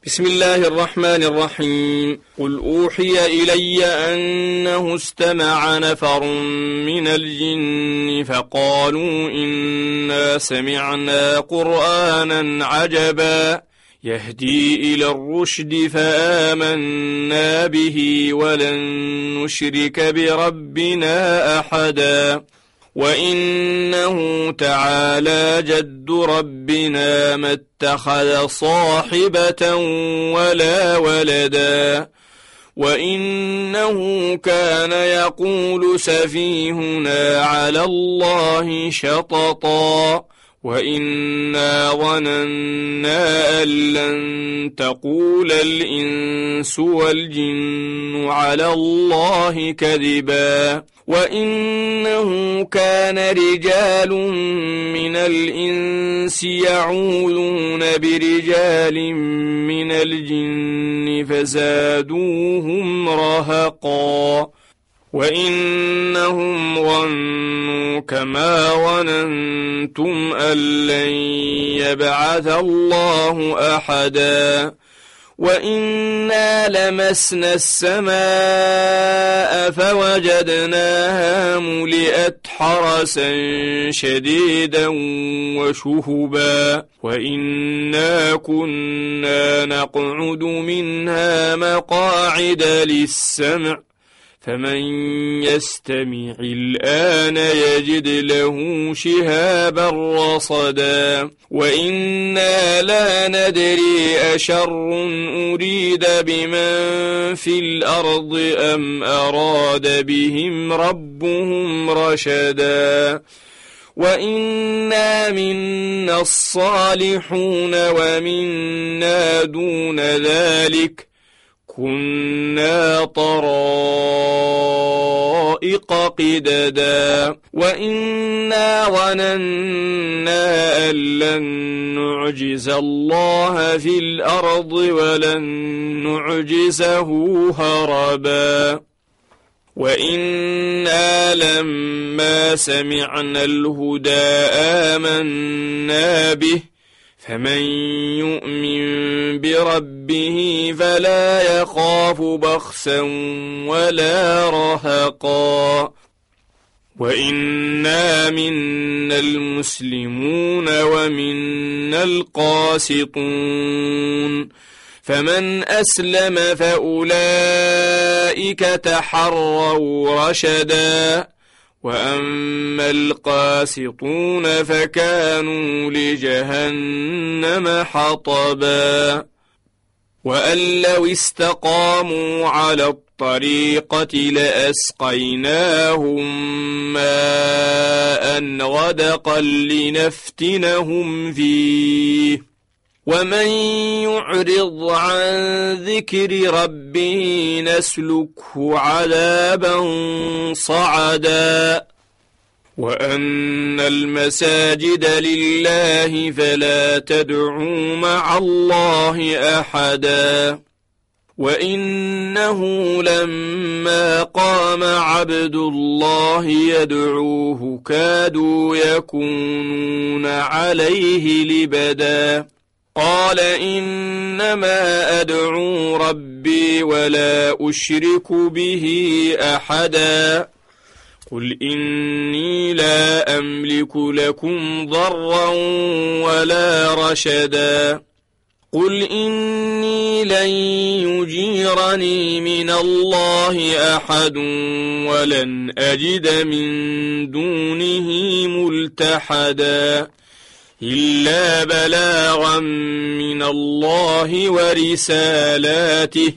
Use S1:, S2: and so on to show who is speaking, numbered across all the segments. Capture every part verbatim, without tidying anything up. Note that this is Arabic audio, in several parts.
S1: بسم الله الرحمن الرحيم. قل أوحي إلي أنه استمع نفر من الجن فقالوا إنا سمعنا قرآنا عجبا يهدي إلى الرشد فآمنا به ولن نشرك بربنا أحدا وإنه تعالى جد ربنا ما اتخذ صاحبة ولا ولدا وإنه كان يقول سفيهنا على الله شططا وإنا ظننا أن لن تقول الإنس والجن على الله كذبا وإنه كان رجال من الإنس يعوذون برجال من الجن فزادوهم رهقا وإنهم ظنوا كما ظننتم أن لن يبعث الله أحدا وإنا لمسنا السماء فوجدناها ملئت حرسا شديدا وشهبا وإنا كنا نقعد منها مقاعد للسمع فمن يستمع الآن يجد له شهابا رصدا وإنا لا ندري أشر أريد بمن في الأرض أم أراد بهم ربهم رشدا وإنا منا الصالحون ومنا دون ذلك كنا طرائق قددا وإنا ظننا أن لن نعجز الله في الأرض ولن نعجزه هربا وإنا لما سمعنا الهدى آمنا به فمن يؤمن بربه فلا يخاف بخسا ولا رهقا وإنا منا المسلمون ومنا القاسطون فمن أسلم فأولئك تحروا رشدا وأما القاسطون فكانوا لجهنم حطبا وأن لو استقاموا على الطريقة لأسقيناهم ماء غدقا لنفتنهم فيه ومن يعرض عن ذكر ربه نسلكه عذابا صعدا وأن المساجد لله فلا تدعوا مع الله أحدا وإنه لما قام عبد الله يدعوه كادوا يكونون عليه لبدا قال إنما أدعو ربي ولا أشرك به أحدا قل إني لا أملك لكم ضرا ولا رشدا قل إني لن يجيرني من الله أحد ولن أجد من دونه ملتحدا إلا بلاغا من الله ورسالاته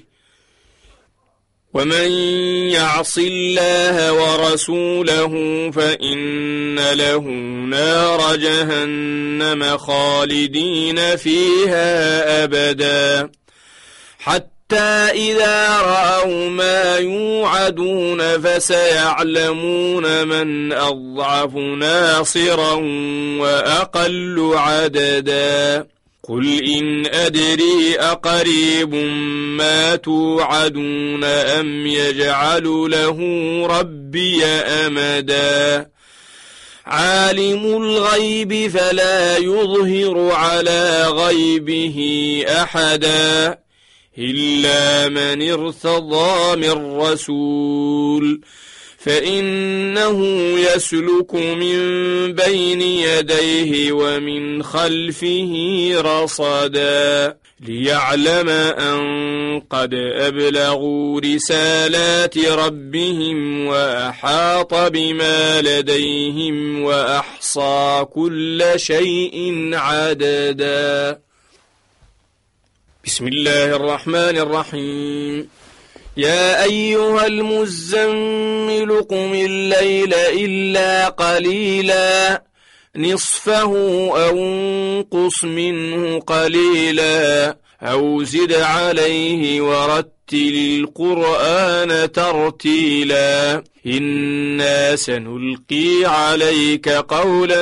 S1: ومن يعص الله ورسوله فإن له نار جهنم خالدين فيها أبدا حتى إذا رأوا ما يوعدون فسيعلمون من أضعف ناصرا وأقل عددا قل إن أدري أقريب ما توعدون أم يجعل له ربي أمدا عالم الغيب فلا يظهر على غيبه أحدا إلا من ارتضى من رسول فإنه يسلك من بين يديه ومن خلفه رصدا ليعلم أن قد أبلغوا رسالات ربهم وأحاط بما لديهم وأحصى كل شيء عددا. بسم الله الرحمن الرحيم. يا أيها المزمل قم الليل إلا قليلا نصفه أو انقص منه قليلا أو زد عليه ورتل القرآن ترتيلا إنا سنلقي عليك قولا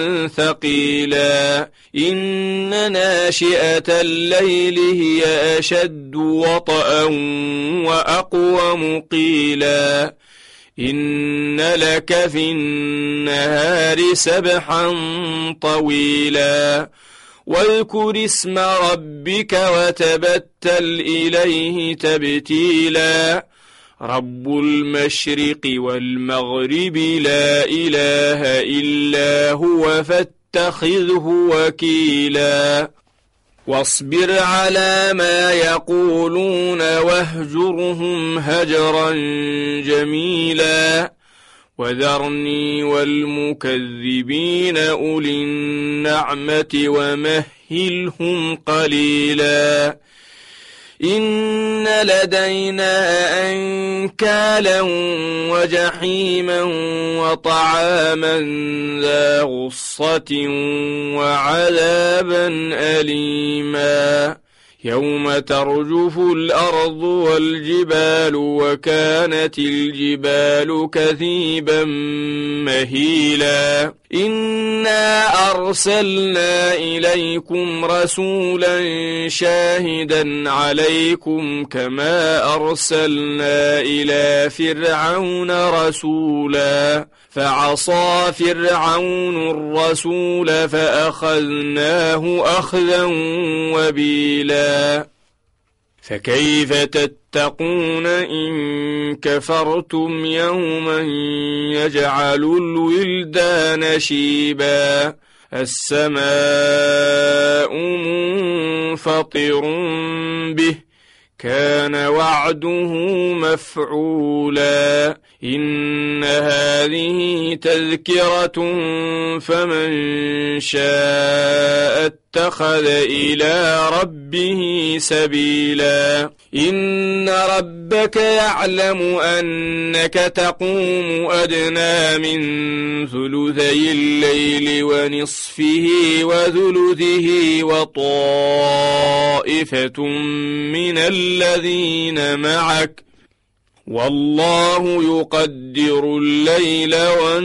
S1: ثقيلا إن ناشئة الليل هي أشد وطئا وأقوم قيلا إن لك في النهار سبحا طويلا واذكر اسم ربك وتبتل إليه تبتيلا رب المشرق والمغرب لا إله إلا هو فاتخذه وكيلا واصبر على ما يقولون واهجرهم هجرا جميلا وذرني والمكذبين أولي النعمة ومهلهم قليلا إن لدينا أنكالا وجحيما وطعاما ذا غصة وعذابا أليما يوم ترجف الأرض والجبال وكانت الجبال كثيبا مهيلا إنا أرسلنا إليكم رسولا شاهدا عليكم كما أرسلنا إلى فرعون رسولا فعصى فرعون الرسول فأخذناه أخذا وبيلا فكيف تتقون إن كفرتم يوما يجعل الولدان شيبا السماء منفطر به كان وعده مفعولا إن هذه تذكرة فمن شاء اتخذ إلى ربه سبيلا إن ربك يعلم أنك تقوم أدنى من ثلثي الليل ونصفه وثلثه وطائفة من الذين معك والله يقدر الليل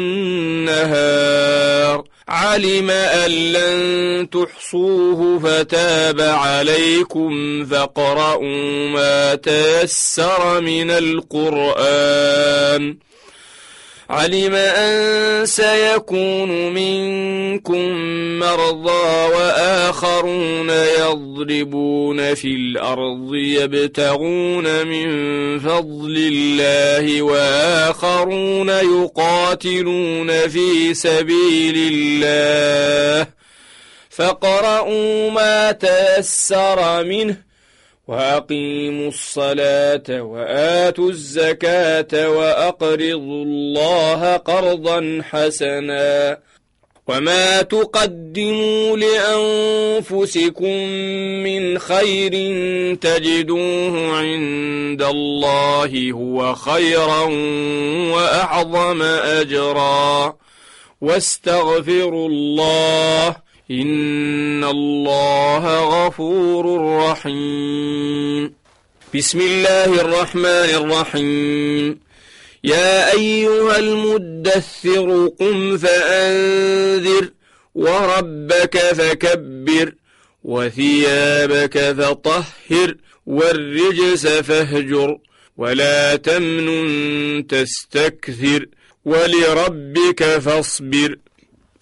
S1: والنهار علم أن لن تحصوه فتاب عليكم فاقرؤوا ما تيسر من القرآن علم أن سيكون منكم مرضى وآخرون يضربون في الأرض يبتغون من فضل الله وآخرون يقاتلون في سبيل الله فاقرؤوا ما تيسر منه وأقيموا الصلاة وآتوا الزكاة وأقرضوا الله قرضا حسنا وما تقدموا لأنفسكم من خير تجدوه عند الله هو خيرا وأعظم أجرا واستغفروا الله إن الله غفور رحيم. بسم الله الرحمن الرحيم. يا أيها المدثر قم فأنذر وربك فكبر وثيابك فطهر والرجس فاهجر ولا تمنن تستكثر ولربك فاصبر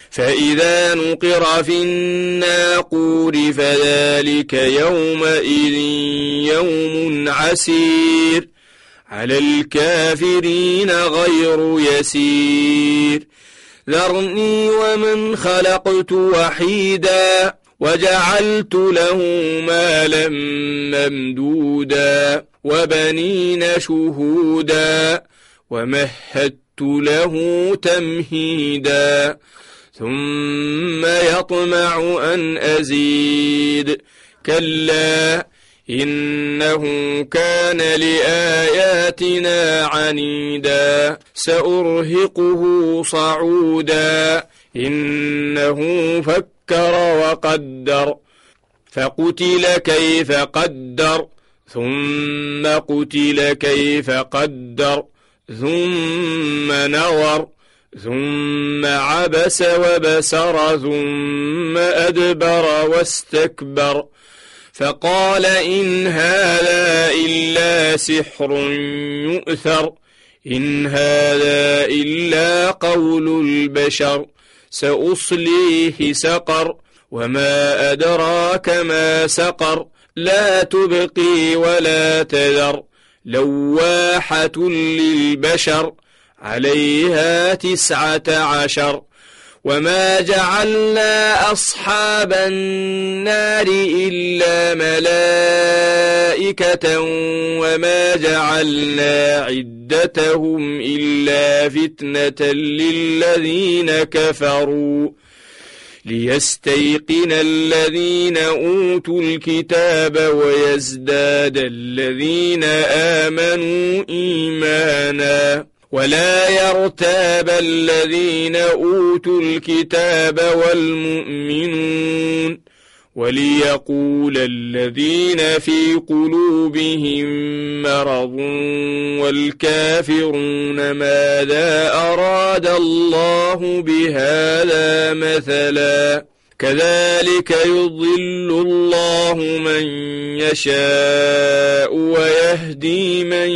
S1: فإذا نقر في الناقور فذلك يومئذ يوم عسير على الكافرين غير يسير ذرني ومن خلقت وحيدا وجعلت له مالا ممدودا وبنين شهودا ومهدت له تمهيدا ثم يطمع أن أزيد كلا إنه كان لآياتنا عنيدا سأرهقه صعودا إنه فكر وقدر فقتل كيف قدر ثم قتل كيف قدر ثم نظر ثم عبس وبسر ثم أدبر واستكبر فقال إن هذا إلا سحر يؤثر إن هذا إلا قول البشر سأصليه سقر وما أدراك ما سقر لا تبقي ولا تذر لواحة للبشر عليها تسعة عشر وما جعلنا أصحاب النار إلا ملائكة وما جعلنا عدتهم إلا فتنة للذين كفروا ليستيقن الذين أوتوا الكتاب ويزداد الذين آمنوا إيمانا ولا يرتاب الذين أوتوا الكتاب والمؤمنون وليقول الذين في قلوبهم مرض والكافرون ماذا أراد الله بهذا مثلا كذلك يضل الله من يشاء ويهدي من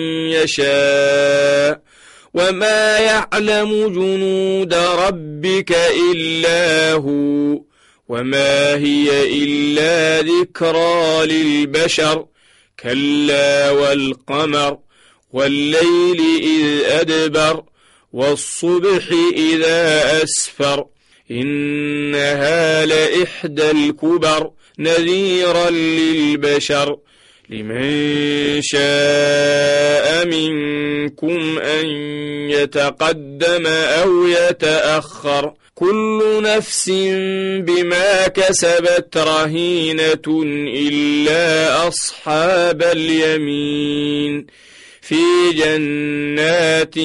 S1: يشاء وما يعلم جنود ربك إلا هو وما هي إلا ذكرى للبشر كلا والقمر والليل إذ أدبر والصبح إذا أسفر إنها لإحدى الكبر نذيرا للبشر لمن شاء منكم أن يتقدم أو يتأخر كل نفس بما كسبت رهينة إلا أصحاب اليمين في جنات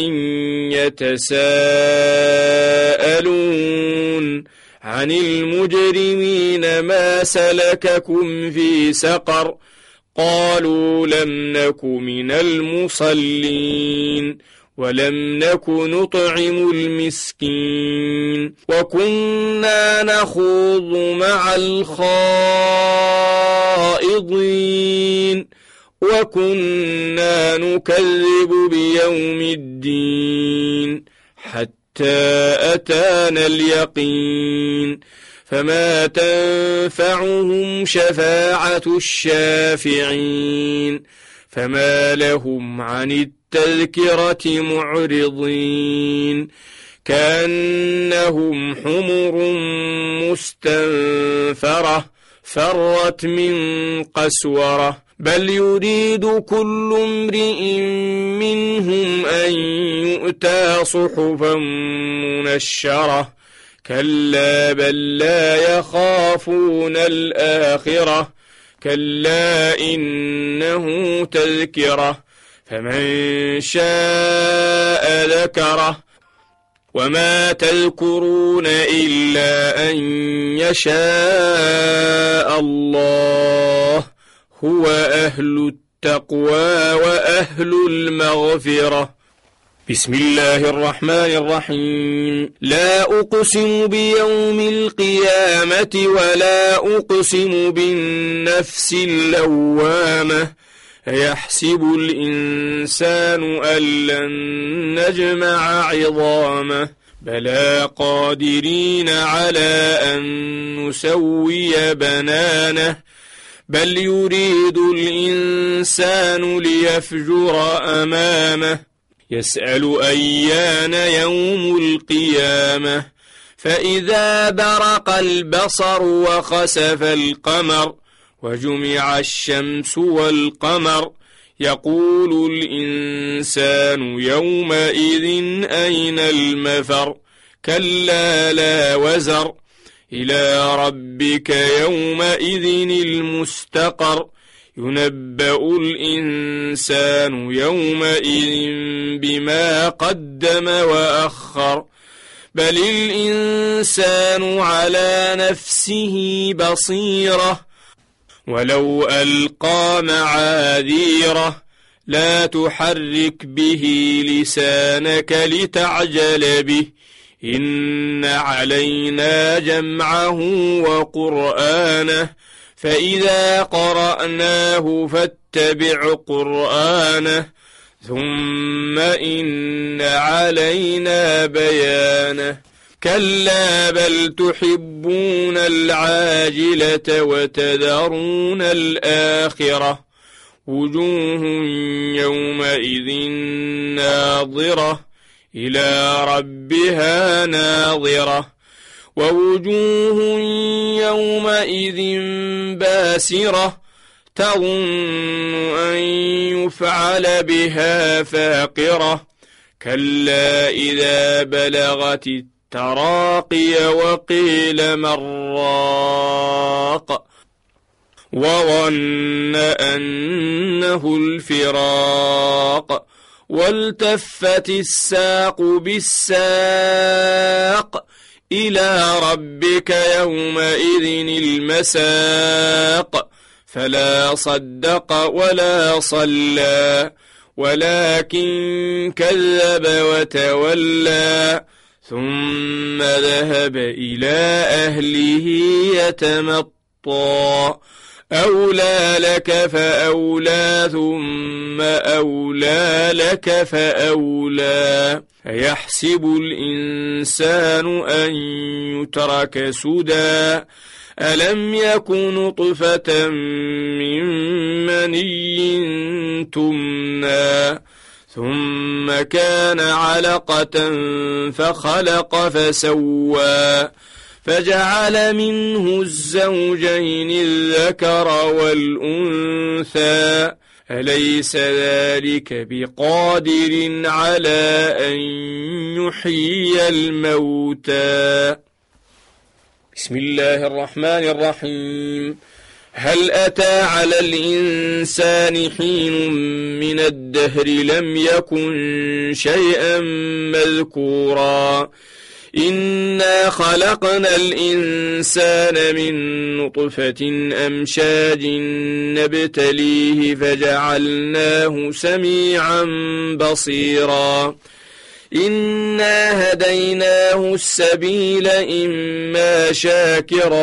S1: يتساءلون عن المجرمين ما سلككم في سقر قالوا لم نك من المصلين ولم نك نطعم المسكين وكنا نخوض مع الخائضين وكنا نكذب بيوم الدين حتى أتانا اليقين فما تنفعهم شفاعة الشافعين فما لهم عن التذكرة معرضين كأنهم حمر مستنفرة فرت من قسورة بل يريد كل امرئ منهم أن يؤتى صحفا منشرة كلا بل لا يخافون الآخرة كلا إنه تذكرة فمن شاء ذكره وما تذكرون إلا أن يشاء الله هو أهل التقوى وأهل المغفرة بسم الله الرحمن الرحيم لا أقسم بيوم القيامة ولا أقسم بالنفس اللوامة يحسب الإنسان أن لن نجمع عظامه بلى قادرين على أن نسوي بنانه بل يريد الإنسان ليفجر أمامه يسأل أيان يوم القيامة فإذا برق البصر وخسف القمر وجمع الشمس والقمر يقول الإنسان يومئذ أين المفر كلا لا وزر إلى ربك يومئذ المستقر ينبأ الإنسان يومئذ بما قدم وأخر بل الإنسان على نفسه بصيرة ولو ألقى معاذيره لا تحرك به لسانك لتعجل به إن علينا جمعه وقرآنه فإذا قرأناه فاتبع قرآنه ثم إن علينا بيانه كلا بل تحبون العاجلة وتذرون الآخرة وجوه يومئذ ناظرة إلى ربها ناظرة ووجوه يومئذ باسرة تظن أن يفعل بها فاقرة كلا إذا بلغت التراقي وقيل من راق وظن أنه الفراق والتفت الساق بالساق إلى ربك يومئذ المساق فلا صدق ولا صلى ولكن كذب وتولى ثم ذهب إلى أهله يتمطى أولى لك فأولى ثم أولى لك فأولى أيحسب الإنسان أن يترك سدى ألم يكن نطفة من مني تمنى ثم كان علقة فخلق فسوى فجعل منه الزوجين الذكر والأنثى أليس ذلك بقادر على أن يحيي الموتى بسم الله الرحمن الرحيم هل أتى على الإنسان حين من الدهر لم يكن شيئا مذكورا إنا خلقنا الإنسان من نطفة أمشاج نبتليه فجعلناه سميعا بصيرا إنا هديناه السبيل إما شاكرا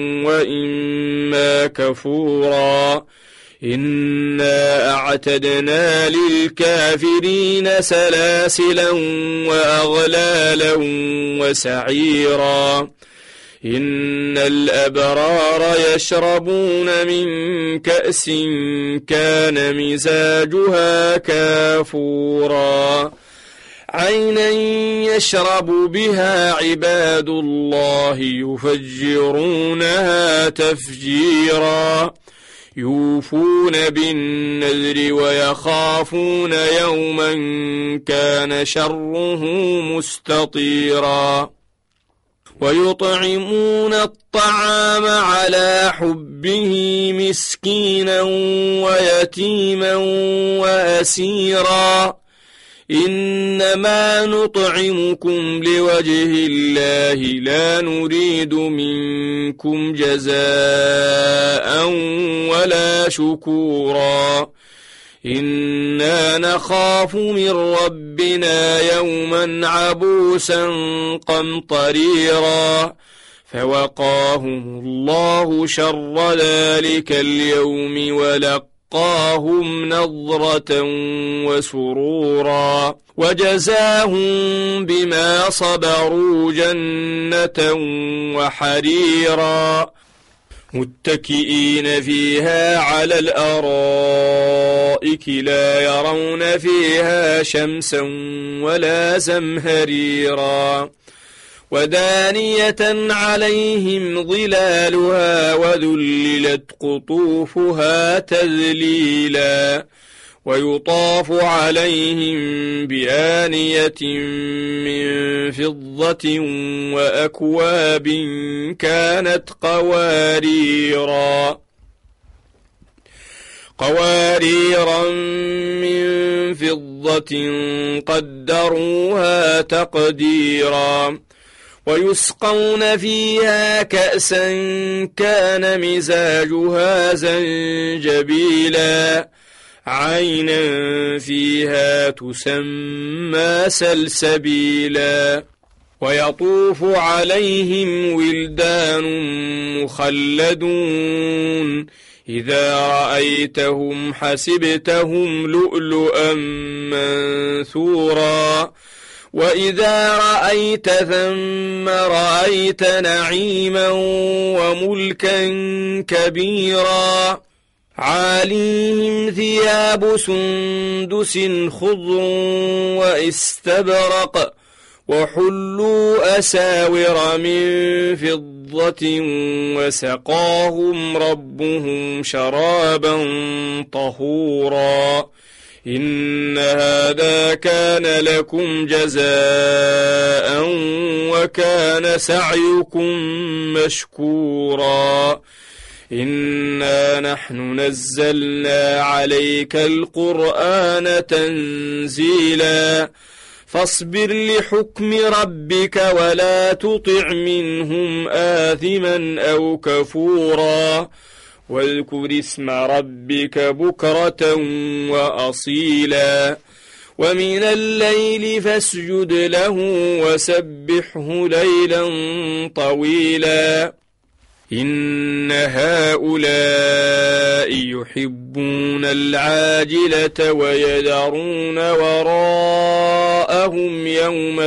S1: وإما كفورا إنا أعتدنا للكافرين سلاسلا وأغلالا وسعيرا إن الأبرار يشربون من كأس كان مزاجها كافورا عينا يشرب بها عباد الله يفجرونها تفجيرا يوفون بالنذر ويخافون يوما كان شره مستطيرا ويطعمون الطعام على حبه مسكينا ويتيما وأسيرا إنما نطعمكم لوجه الله لا نريد منكم جزاء ولا شكورا إنا نخاف من ربنا يوما عبوسا قمطريرا فوقاهم الله شر ذلك اليوم ولقاهم ولقاهم نضرة وسرورا وجزاهم بما صبروا جنة وحريرا متكئين فيها على الأرائك لا يرون فيها شمسا ولا زمهريرا ودانية عليهم ظلالها وذللت قطوفها تذليلا ويطاف عليهم بآنية من فضة وأكواب كانت قواريرا قواريرا من فضة قدروها تقديرا ويسقون فيها كأسا كان مزاجها زنجبيلا عينا فيها تسمى سلسبيلا ويطوف عليهم ولدان مخلدون إذا رأيتهم حسبتهم لؤلؤا منثورا وإذا رأيت ثم رأيت نعيما وملكا كبيرا عاليهم ثياب سندس خضر واستبرق وحلوا أساور من فضة وسقاهم ربهم شرابا طهورا إن هذا كان لكم جزاء وكان سعيكم مشكورا إنا نحن نزلنا عليك القرآن تنزيلا فاصبر لحكم ربك ولا تطع منهم آثما أو كفورا واذكر اسم ربك بكرة وأصيلا ومن الليل فاسجد له وسبحه ليلا طويلا إن هؤلاء يحبون العاجلة ويذرون وراءهم يوما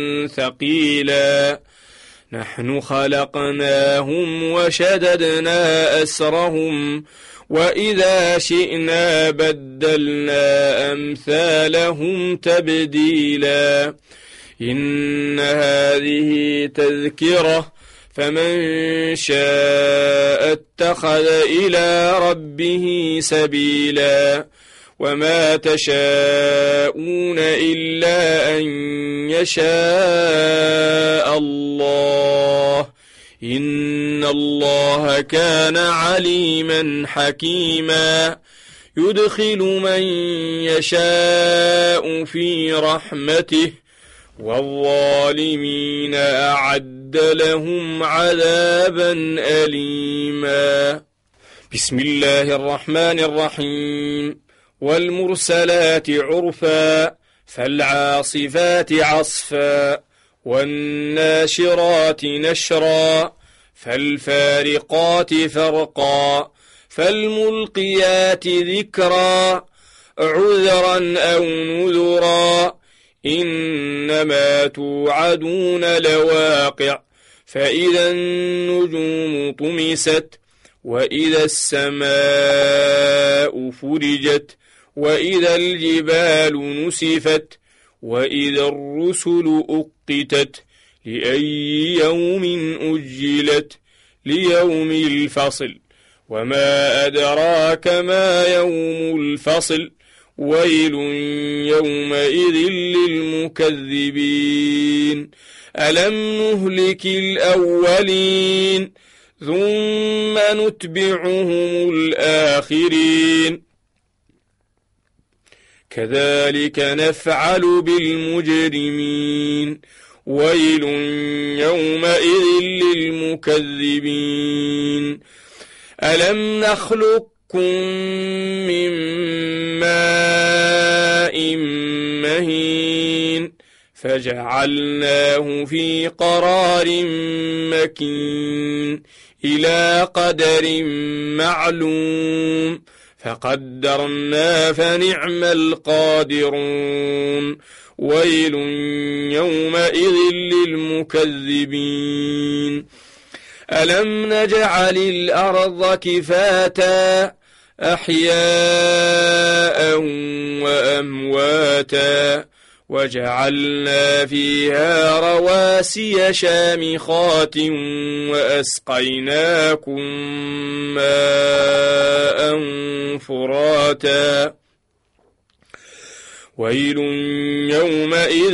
S1: ثقيلا نحن خلقناهم وشددنا أسرهم وإذا شئنا بدلنا أمثالهم تبديلا إن هذه تذكرة فمن شاء اتخذ إلى ربه سبيلا وما تشاءون إلا أن يشاء الله إن الله كان عليما حكيما يدخل من يشاء في رحمته والظالمين أعد لهم عذابا أليما بسم الله الرحمن الرحيم والمرسلات عرفا فالعاصفات عصفا والناشرات نشرا فالفارقات فرقا فالملقيات ذكرا عذرا أو نذرا إنما توعدون لواقع فإذا النجوم طمست وإذا السماء فرجت وإذا الجبال نسفت وإذا الرسل أقتت لأي يوم أجلت ليوم الفصل وما أدراك ما يوم الفصل ويل يومئذ للمكذبين ألم نهلك الأولين ثم نتبعهم الآخرين كذلك نفعل بالمجرمين ويل يومئذ للمكذبين ألم نخلقكم من ماء مهين فجعلناه في قرار مكين إلى قدر معلوم فقدرنا فنعم القادرون ويل يومئذ للمكذبين ألم نجعل الأرض كفاتا أحياء وأمواتا وجعلنا فيها رواسي شامخات وأسقيناكم ماء فراتا ويل يومئذ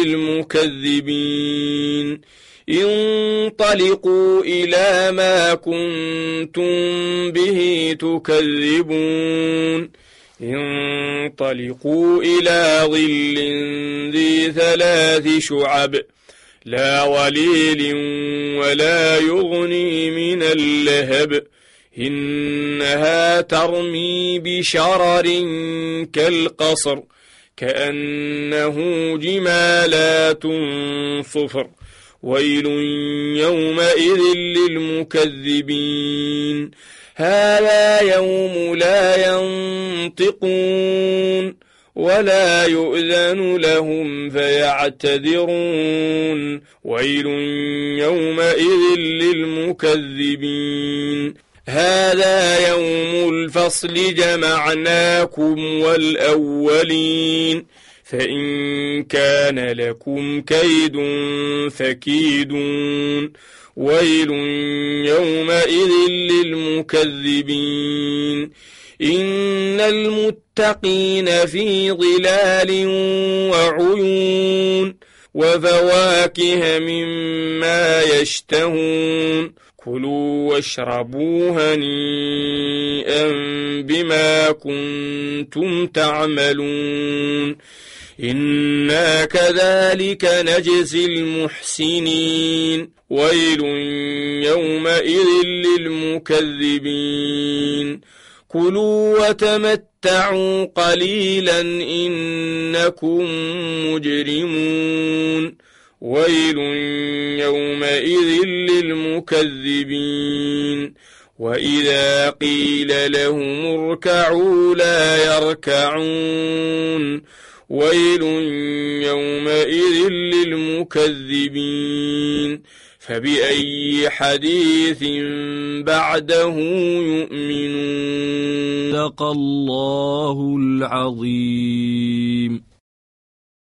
S1: للمكذبين انطلقوا إلى ما كنتم به تكذبون انطلقوا إلى ظل ذي ثلاث شعب لا ظليل ولا يغني من اللهب إنها ترمي بشرر كالقصر كأنه جمالات صفر ويل يومئذ للمكذبين هذا يوم لا ينطقون ولا يؤذن لهم فيعتذرون ويل يومئذ للمكذبين هذا يوم الفصل جمعناكم والأولين فإن كان لكم كيد فكيدون ويل يومئذ للمكذبين إن المتقين في ظلال وعيون وفواكه مما يشتهون كلوا واشربوا هنيئا بما كنتم تعملون إنا كذلك نجزي المحسنين ويل يومئذ للمكذبين كلوا وتمتعوا قليلا إنكم مجرمون ويل يومئذ للمكذبين وإذا قيل لهم اركعوا لا يركعون ويل يومئذ للمكذبين فبأي حديث بعده يؤمنون صدق الله العظيم.